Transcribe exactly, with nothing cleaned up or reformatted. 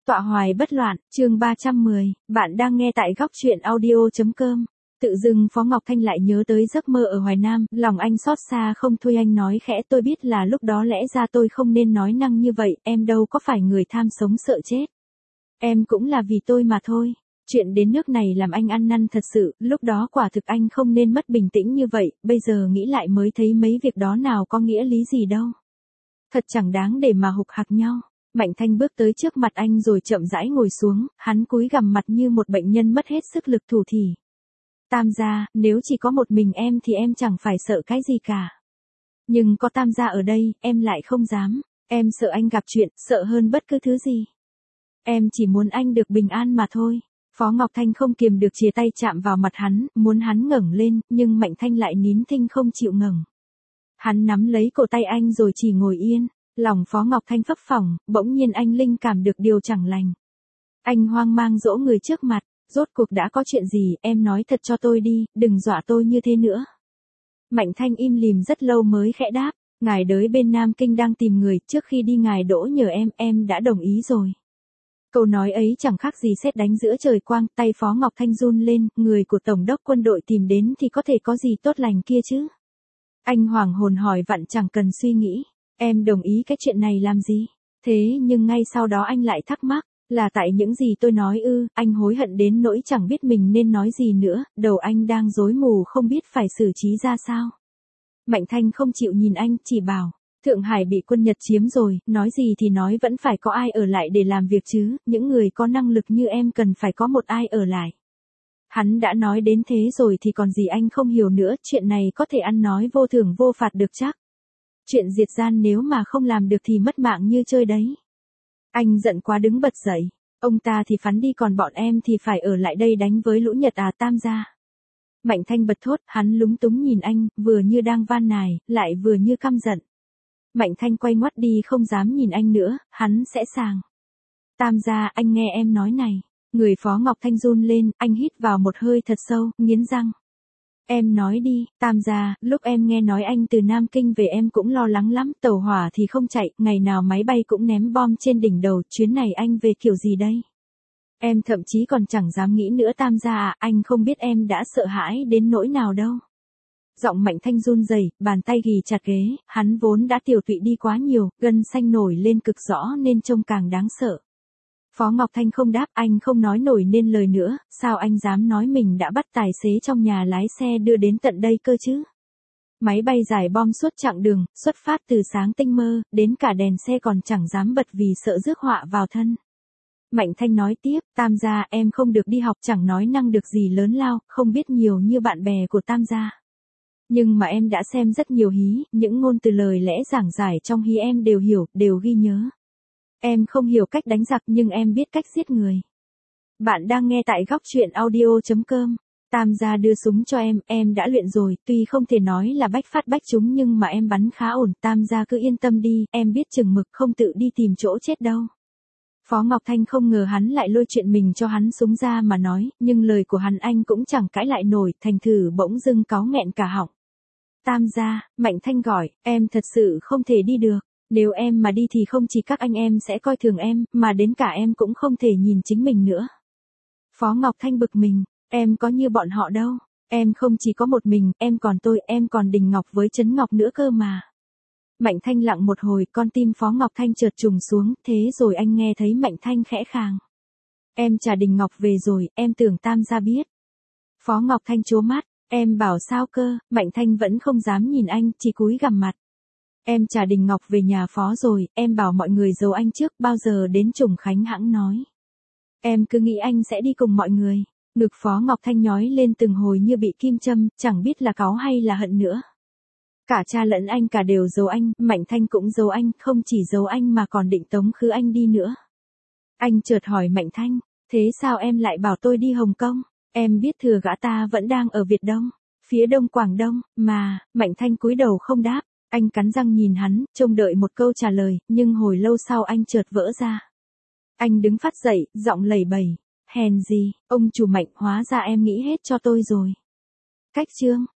Tọa hoài bất loạn, chương ba trăm mười, bạn đang nghe tại góc truyện audio.com. Tự dưng Phó Ngọc Thanh lại nhớ tới giấc mơ ở Hoài Nam, lòng anh xót xa không thôi. Anh nói khẽ, tôi biết là lúc đó lẽ ra tôi không nên nói năng như vậy, em đâu có phải người tham sống sợ chết. Em cũng là vì tôi mà thôi. Chuyện đến nước này làm anh ăn năn thật sự, lúc đó quả thực anh không nên mất bình tĩnh như vậy, bây giờ nghĩ lại mới thấy mấy việc đó nào có nghĩa lý gì đâu. Thật chẳng đáng để mà hục hặc nhau. Mạnh Thanh bước tới trước mặt anh rồi chậm rãi ngồi xuống, hắn cúi gằm mặt như một bệnh nhân mất hết sức lực thủ thỉ. Tam gia, nếu chỉ có một mình em thì em chẳng phải sợ cái gì cả. Nhưng có Tam gia ở đây, em lại không dám. Em sợ anh gặp chuyện, sợ hơn bất cứ thứ gì. Em chỉ muốn anh được bình an mà thôi. Phó Ngọc Thanh không kiềm được chìa tay chạm vào mặt hắn, muốn hắn ngẩng lên, nhưng Mạnh Thanh lại nín thinh không chịu ngẩng. Hắn nắm lấy cổ tay anh rồi chỉ ngồi yên. Lòng Phó Ngọc Thanh phấp phỏng, bỗng nhiên anh linh cảm được điều chẳng lành. Anh hoang mang dỗ người trước mặt, rốt cuộc đã có chuyện gì, em nói thật cho tôi đi, đừng dọa tôi như thế nữa. Mạnh Thanh im lìm rất lâu mới khẽ đáp, ngài đới bên Nam Kinh đang tìm người, trước khi đi ngài đỗ nhờ em, em đã đồng ý rồi. Câu nói ấy chẳng khác gì sét đánh giữa trời quang, tay Phó Ngọc Thanh run lên, người của Tổng đốc quân đội tìm đến thì có thể có gì tốt lành kia chứ. Anh hoảng hồn hỏi vặn chẳng cần suy nghĩ. Em đồng ý cái chuyện này làm gì? Thế nhưng ngay sau đó anh lại thắc mắc, là tại những gì tôi nói ư? Anh hối hận đến nỗi chẳng biết mình nên nói gì nữa, đầu anh đang rối mù không biết phải xử trí ra sao. Mạnh Thanh không chịu nhìn anh, chỉ bảo, Thượng Hải bị quân Nhật chiếm rồi, nói gì thì nói vẫn phải có ai ở lại để làm việc chứ, những người có năng lực như em cần phải có một ai ở lại. Hắn đã nói đến thế rồi thì còn gì anh không hiểu nữa, chuyện này có thể ăn nói vô thưởng vô phạt được chắc. Chuyện diệt gian nếu mà không làm được thì mất mạng như chơi đấy. Anh giận quá đứng bật dậy. Ông ta thì phắn đi còn bọn em thì phải ở lại đây đánh với lũ Nhật à Tam gia. Mạnh Thanh bật thốt, hắn lúng túng nhìn anh, vừa như đang van nài, lại vừa như căm giận. Mạnh Thanh quay ngoắt đi không dám nhìn anh nữa, hắn sẽ sàng. Tam gia, anh nghe em nói này. Người Phó Ngọc Thanh run lên, anh hít vào một hơi thật sâu, nghiến răng. Em nói đi, Tam gia, lúc em nghe nói anh từ Nam Kinh về em cũng lo lắng lắm, tàu hỏa thì không chạy, ngày nào máy bay cũng ném bom trên đỉnh đầu, chuyến này anh về kiểu gì đây? Em thậm chí còn chẳng dám nghĩ nữa Tam gia à, anh không biết em đã sợ hãi đến nỗi nào đâu. Giọng Mạnh Thanh run rẩy, bàn tay ghì chặt ghế, hắn vốn đã tiều tụy đi quá nhiều, gân xanh nổi lên cực rõ nên trông càng đáng sợ. Phó Ngọc Thanh không đáp, anh không nói nổi nên lời nữa, sao anh dám nói mình đã bắt tài xế trong nhà lái xe đưa đến tận đây cơ chứ? Máy bay giải bom suốt chặng đường, xuất phát từ sáng tinh mơ, đến cả đèn xe còn chẳng dám bật vì sợ rước họa vào thân. Mạnh Thanh nói tiếp, Tam gia, em không được đi học, chẳng nói năng được gì lớn lao, không biết nhiều như bạn bè của Tam gia. Nhưng mà em đã xem rất nhiều hí, những ngôn từ lời lẽ giảng giải trong hí em đều hiểu, đều ghi nhớ. Em không hiểu cách đánh giặc nhưng em biết cách giết người. Bạn đang nghe tại góc truyện audio.com. Tam gia đưa súng cho em, em đã luyện rồi, tuy không thể nói là bách phát bách trúng nhưng mà em bắn khá ổn. Tam gia cứ yên tâm đi, em biết chừng mực không tự đi tìm chỗ chết đâu. Phó Ngọc Thanh không ngờ hắn lại lôi chuyện mình cho hắn súng ra mà nói, nhưng lời của hắn anh cũng chẳng cãi lại nổi, thành thử bỗng dưng cáu nghẹn cả họng. Tam gia, Mạnh Thanh gọi, em thật sự không thể đi được. Nếu em mà đi thì không chỉ các anh em sẽ coi thường em, mà đến cả em cũng không thể nhìn chính mình nữa. Phó Ngọc Thanh bực mình, em có như bọn họ đâu, em không chỉ có một mình, em còn tôi, em còn Đình Ngọc với Trấn Ngọc nữa cơ mà. Mạnh Thanh lặng một hồi, con tim Phó Ngọc Thanh chợt trùng xuống, thế rồi anh nghe thấy Mạnh Thanh khẽ khàng. Em trả Đình Ngọc về rồi, em tưởng Tam gia biết. Phó Ngọc Thanh trố mắt, em bảo sao cơ, Mạnh Thanh vẫn không dám nhìn anh, chỉ cúi gằm mặt. Em trả Đình Ngọc về nhà Phó rồi, em bảo mọi người giấu anh trước, bao giờ đến Trùng Khánh hãng nói. Em cứ nghĩ anh sẽ đi cùng mọi người. Ngực Phó Ngọc Thanh nhói lên từng hồi như bị kim châm, chẳng biết là cáu hay là hận nữa. Cả cha lẫn anh cả đều giấu anh, Mạnh Thanh cũng giấu anh, không chỉ giấu anh mà còn định tống khứ anh đi nữa. Anh chợt hỏi Mạnh Thanh, thế sao em lại bảo tôi đi Hồng Kông? Em biết thừa gã ta vẫn đang ở Việt Đông, phía đông Quảng Đông, mà. Mạnh Thanh cúi đầu không đáp. Anh cắn răng nhìn hắn, trông đợi một câu trả lời, nhưng hồi lâu sau anh chợt vỡ ra. Anh đứng phát dậy, giọng lẩy bẩy, hèn gì, ông chủ Mạnh, hóa ra em nghĩ hết cho tôi rồi. Cách chương